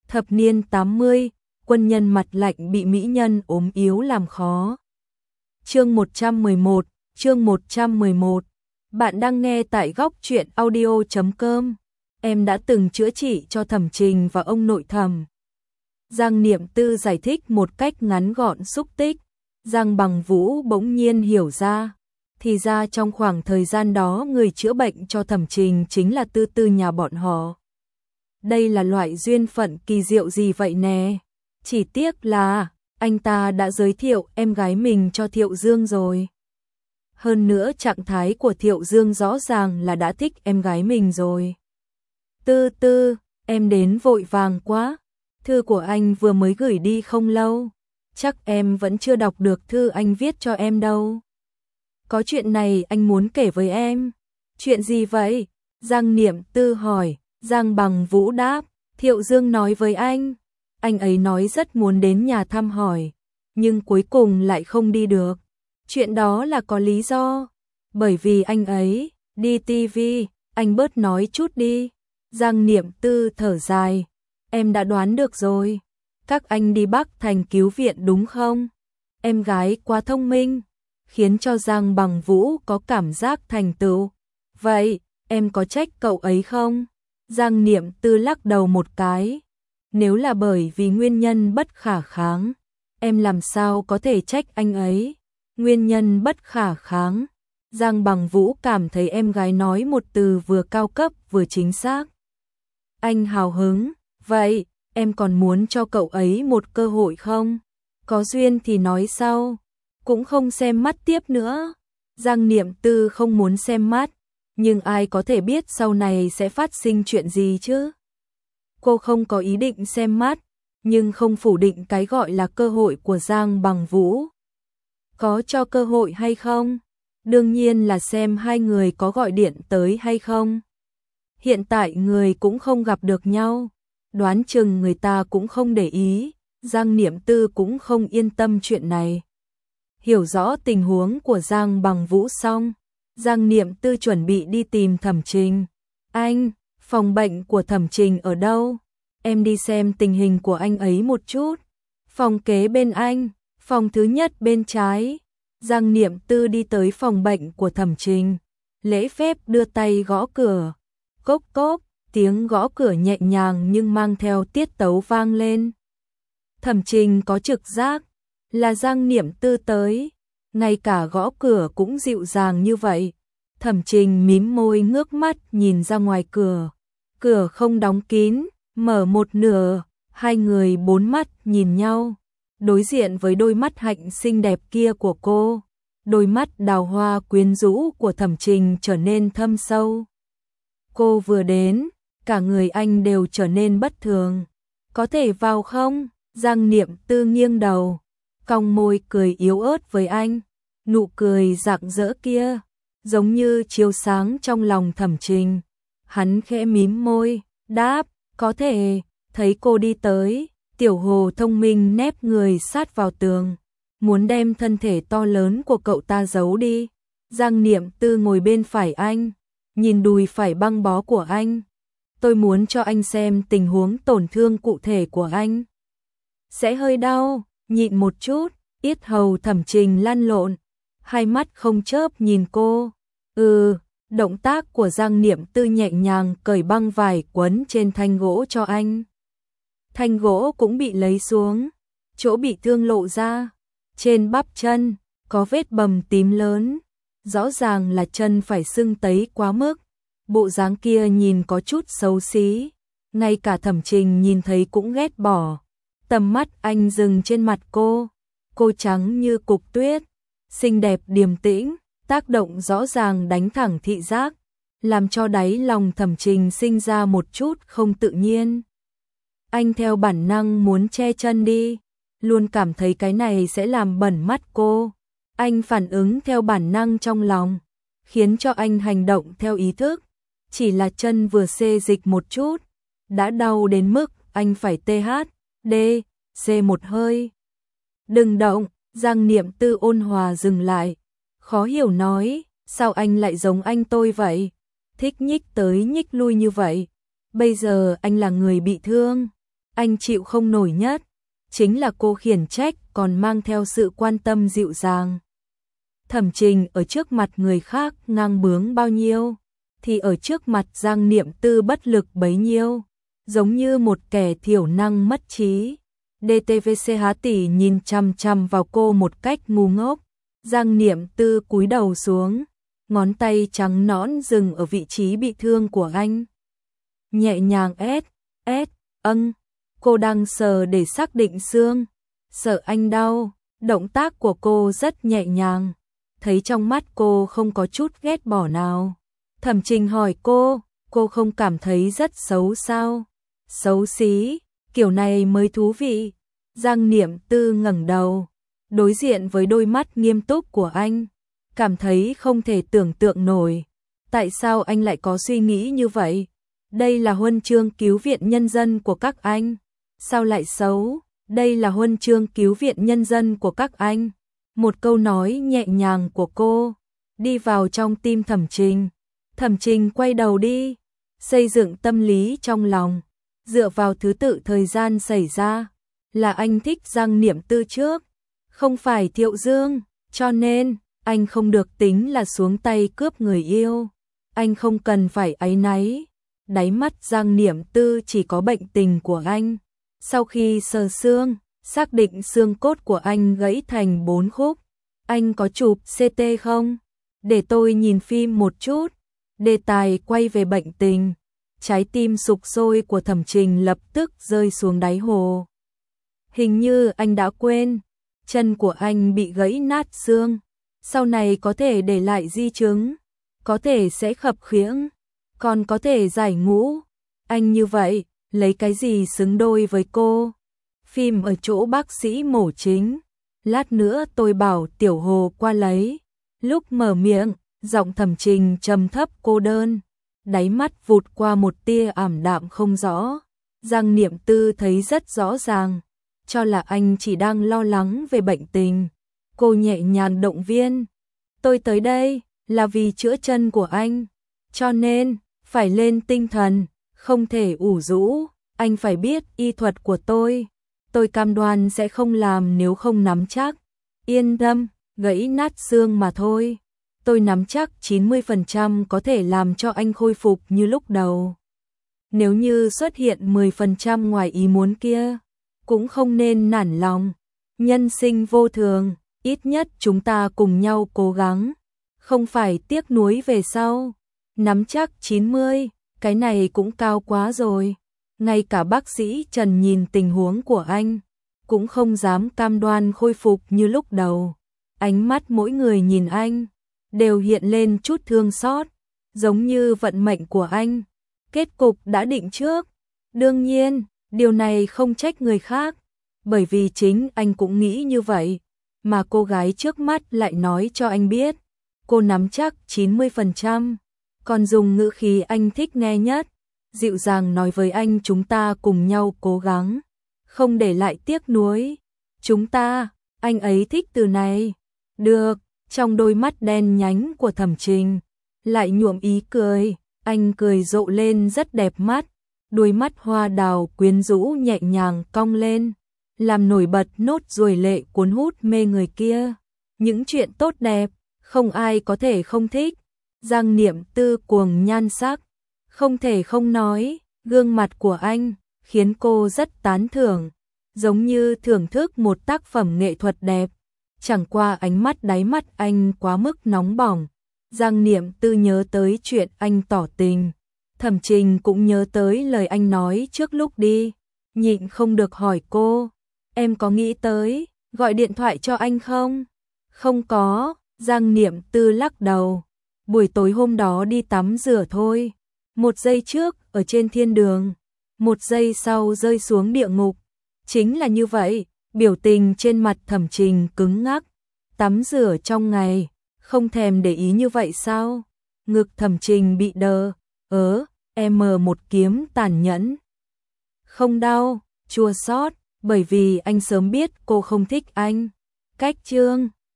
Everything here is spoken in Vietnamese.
Thập niên 80, quân nhân mặt lạnh bị mỹ nhân ốm yếu làm khó. Chương 111. Bạn đang nghe tại góc truyện audio.com. Em đã từng chữa trị cho Thẩm Trình và ông nội Thẩm. Giang Niệm Tư giải thích một cách ngắn gọn xúc tích. Giang Bằng Vũ bỗng nhiên hiểu ra. Thì ra trong khoảng thời gian đó người chữa bệnh cho Thẩm Trình chính là Tư Tư nhà bọn họ. Đây là loại duyên phận kỳ diệu gì vậy nè. Chỉ tiếc là anh ta đã giới thiệu em gái mình cho Thiệu Dương rồi. Hơn nữa trạng thái của Thiệu Dương rõ ràng là đã thích em gái mình rồi. Tư Tư, em đến vội vàng quá. Thư của anh vừa mới gửi đi không lâu. Chắc em vẫn chưa đọc được thư anh viết cho em đâu. Có chuyện này anh muốn kể với em. Chuyện gì vậy? Giang Niệm Tư hỏi. Giang Bằng Vũ đáp. Thiệu Dương nói với anh ấy nói rất muốn đến nhà thăm hỏi, nhưng cuối cùng lại không đi được. Chuyện đó là có lý do. Bởi vì anh ấy đi tivi, anh bớt nói chút đi. Giang Niệm Tư thở dài. Em đã đoán được rồi. Các anh đi Bắc Thành cứu viện đúng không? Em gái quá thông minh, khiến cho Giang Bằng Vũ có cảm giác thành tựu. Vậy, em có trách cậu ấy không? Giang Niệm Tư lắc đầu một cái. Nếu là bởi vì nguyên nhân bất khả kháng, em làm sao có thể trách anh ấy? Nguyên nhân bất khả kháng. Giang Bằng Vũ cảm thấy em gái nói một từ vừa cao cấp vừa chính xác. Anh hào hứng. Vậy, em còn muốn cho cậu ấy một cơ hội không? Có duyên thì nói sau. Cũng không xem mắt tiếp nữa. Giang Niệm Tư không muốn xem mắt. Nhưng ai có thể biết sau này sẽ phát sinh chuyện gì chứ? Cô không có ý định xem mắt, nhưng không phủ định cái gọi là cơ hội của Giang Bằng Vũ. Có cho cơ hội hay không? Đương nhiên là xem hai người có gọi điện tới hay không. Hiện tại người cũng không gặp được nhau, đoán chừng người ta cũng không để ý. Giang Niệm Tư cũng không yên tâm chuyện này. Hiểu rõ tình huống của Giang Bằng Vũ xong, Giang Niệm Tư chuẩn bị đi tìm Thẩm Trình. Anh, phòng bệnh của Thẩm Trình ở đâu? Em đi xem tình hình của anh ấy một chút. Phòng kế bên anh, phòng thứ nhất bên trái. Giang Niệm Tư đi tới phòng bệnh của Thẩm Trình, lễ phép đưa tay gõ cửa. Cốc cốc, tiếng gõ cửa nhẹ nhàng nhưng mang theo tiết tấu vang lên. Thẩm Trình có trực giác là Giang Niệm Tư tới, ngay cả gõ cửa cũng dịu dàng như vậy. Thẩm Trình mím môi ngước mắt nhìn ra ngoài cửa. Cửa không đóng kín, mở một nửa, hai người bốn mắt nhìn nhau. Đối diện với đôi mắt hạnh xinh đẹp kia của cô, đôi mắt đào hoa quyến rũ của Thẩm Trình trở nên thâm sâu. Cô vừa đến, cả người anh đều trở nên bất thường. Có thể vào không? Giang Niệm Tư nghiêng đầu, cong môi cười yếu ớt với anh. Nụ cười rạng rỡ kia giống như chiếu sáng trong lòng Thẩm Trình. Hắn khẽ mím môi, đáp, có thể. Thấy cô đi tới, Tiểu Hồ thông minh nép người sát vào tường, muốn đem thân thể to lớn của cậu ta giấu đi. Giang Niệm Tư ngồi bên phải anh, nhìn đùi phải băng bó của anh. Tôi muốn cho anh xem tình huống tổn thương cụ thể của anh. Sẽ hơi đau, nhịn một chút. Yết hầu Thẩm Trình lăn lộn, hai mắt không chớp nhìn cô. Động tác của Giang Niệm Tư nhẹ nhàng cởi băng vải quấn trên thanh gỗ cho anh. Thanh gỗ cũng bị lấy xuống, chỗ bị thương lộ ra. Trên bắp chân, có vết bầm tím lớn, rõ ràng là chân phải sưng tấy quá mức. Bộ dáng kia nhìn có chút xấu xí, ngay cả Thẩm Trình nhìn thấy cũng ghét bỏ. Tầm mắt anh dừng trên mặt cô trắng như cục tuyết, xinh đẹp điềm tĩnh, tác động rõ ràng đánh thẳng thị giác, làm cho đáy lòng Thẩm Trình sinh ra một chút không tự nhiên. Anh theo bản năng muốn che chân đi, luôn cảm thấy cái này sẽ làm bẩn mắt cô. Anh phản ứng theo bản năng trong lòng, khiến cho anh hành động theo ý thức. Chỉ là chân vừa xê dịch một chút, đã đau đến mức anh phải THD một hơi. Đừng động. Giang Niệm Tư ôn hòa dừng lại, khó hiểu nói, sao anh lại giống anh tôi vậy? Thích nhích tới nhích lui như vậy. Bây giờ anh là người bị thương, anh chịu không nổi nhất chính là cô khiển trách còn mang theo sự quan tâm dịu dàng. Thẩm Trình ở trước mặt người khác ngang bướng bao nhiêu, thì ở trước mặt Giang Niệm Tư bất lực bấy nhiêu, giống như một kẻ thiểu năng mất trí. DTVC Há Tỷ nhìn chằm chằm vào cô một cách ngu ngốc. Giang Niệm Tư cúi đầu xuống, ngón tay trắng nõn dừng ở vị trí bị thương của anh. Nhẹ nhàng cô đang sờ để xác định xương, sợ anh đau, động tác của cô rất nhẹ nhàng, thấy trong mắt cô không có chút ghét bỏ nào. Thẩm Trình hỏi cô không cảm thấy rất xấu sao? Xấu xí, kiểu này mới thú vị. Giang Niệm Tư ngẩng đầu, đối diện với đôi mắt nghiêm túc của anh, cảm thấy không thể tưởng tượng nổi. Tại sao anh lại có suy nghĩ như vậy? Đây là huân chương cứu viện nhân dân của các anh. Sao lại xấu? Đây là huân chương cứu viện nhân dân của các anh. Một câu nói nhẹ nhàng của cô đi vào trong tim Thẩm Trình. Thẩm Trình quay đầu đi, xây dựng tâm lý trong lòng, dựa vào thứ tự thời gian xảy ra, là anh thích Giang Niệm Tư trước, không phải Thiệu Dương, cho nên anh không được tính là xuống tay cướp người yêu. Anh không cần phải áy náy. Đáy mắt Giang Niệm Tư chỉ có bệnh tình của anh. Sau khi sờ xương, xác định xương cốt của anh gãy thành 4 khúc. Anh có chụp CT không? Để tôi nhìn phim một chút. Đề tài quay về bệnh tình. Trái tim sục sôi của Thẩm Trình lập tức rơi xuống đáy hồ. Hình như anh đã quên, chân của anh bị gãy nát xương. Sau này có thể để lại di chứng, có thể sẽ khập khiễng, còn có thể giải ngũ. Anh như vậy, lấy cái gì xứng đôi với cô? Phim ở chỗ bác sĩ mổ chính. Lát nữa tôi bảo Tiểu Hồ qua lấy. Lúc mở miệng, giọng Thẩm Trình trầm thấp cô đơn, đáy mắt vụt qua một tia ảm đạm không rõ. Giang Niệm Tư thấy rất rõ ràng, cho là anh chỉ đang lo lắng về bệnh tình. Cô nhẹ nhàng động viên, tôi tới đây là vì chữa chân của anh, cho nên phải lên tinh thần, không thể ủ rũ. Anh phải biết y thuật của tôi cam đoan sẽ không làm nếu không nắm chắc. Yên tâm, gãy nát xương mà thôi, tôi nắm chắc 90% có thể làm cho anh khôi phục như lúc đầu. Nếu như xuất hiện 10% ngoài ý muốn kia, cũng không nên nản lòng. Nhân sinh vô thường, ít nhất chúng ta cùng nhau cố gắng, không phải tiếc nuối về sau. Nắm chắc 90, cái này cũng cao quá rồi. Ngay cả bác sĩ Trần nhìn tình huống của anh, cũng không dám cam đoan khôi phục như lúc đầu. Ánh mắt mỗi người nhìn anh, đều hiện lên chút thương xót, giống như vận mệnh của anh, kết cục đã định trước. Đương nhiên, điều này không trách người khác, bởi vì chính anh cũng nghĩ như vậy, mà cô gái trước mắt lại nói cho anh biết, cô nắm chắc 90%, còn dùng ngữ khí anh thích nghe nhất, dịu dàng nói với anh chúng ta cùng nhau cố gắng, không để lại tiếc nuối. Chúng ta, anh ấy thích từ này. Được, trong đôi mắt đen nhánh của Thẩm Trình lại nhuộm ý cười, anh cười rộ lên rất đẹp mắt, đôi mắt hoa đào quyến rũ nhẹ nhàng cong lên, làm nổi bật nốt ruồi lệ cuốn hút mê người kia. Những chuyện tốt đẹp, không ai có thể không thích. Giang Niệm Tư cuồng nhan sắc, không thể không nói, gương mặt của anh khiến cô rất tán thưởng, giống như thưởng thức một tác phẩm nghệ thuật đẹp. Chẳng qua ánh mắt đáy mắt anh quá mức nóng bỏng. Giang Niệm Tư nhớ tới chuyện anh tỏ tình, Thẩm Trình cũng nhớ tới lời anh nói trước lúc đi, nhịn không được hỏi cô, em có nghĩ tới gọi điện thoại cho anh không? Không có, Giang Niệm Tư lắc đầu, buổi tối hôm đó đi tắm rửa thôi, 1 giây trước ở trên thiên đường, 1 giây sau rơi xuống địa ngục. Chính là như vậy, biểu tình trên mặt Thẩm Trình cứng ngắc. Tắm rửa trong ngày, không thèm để ý như vậy sao? Ngực Thẩm Trình bị đờ, em một kiếm tàn nhẫn. Không đau, chua xót, bởi vì anh sớm biết cô không thích anh. Cách chương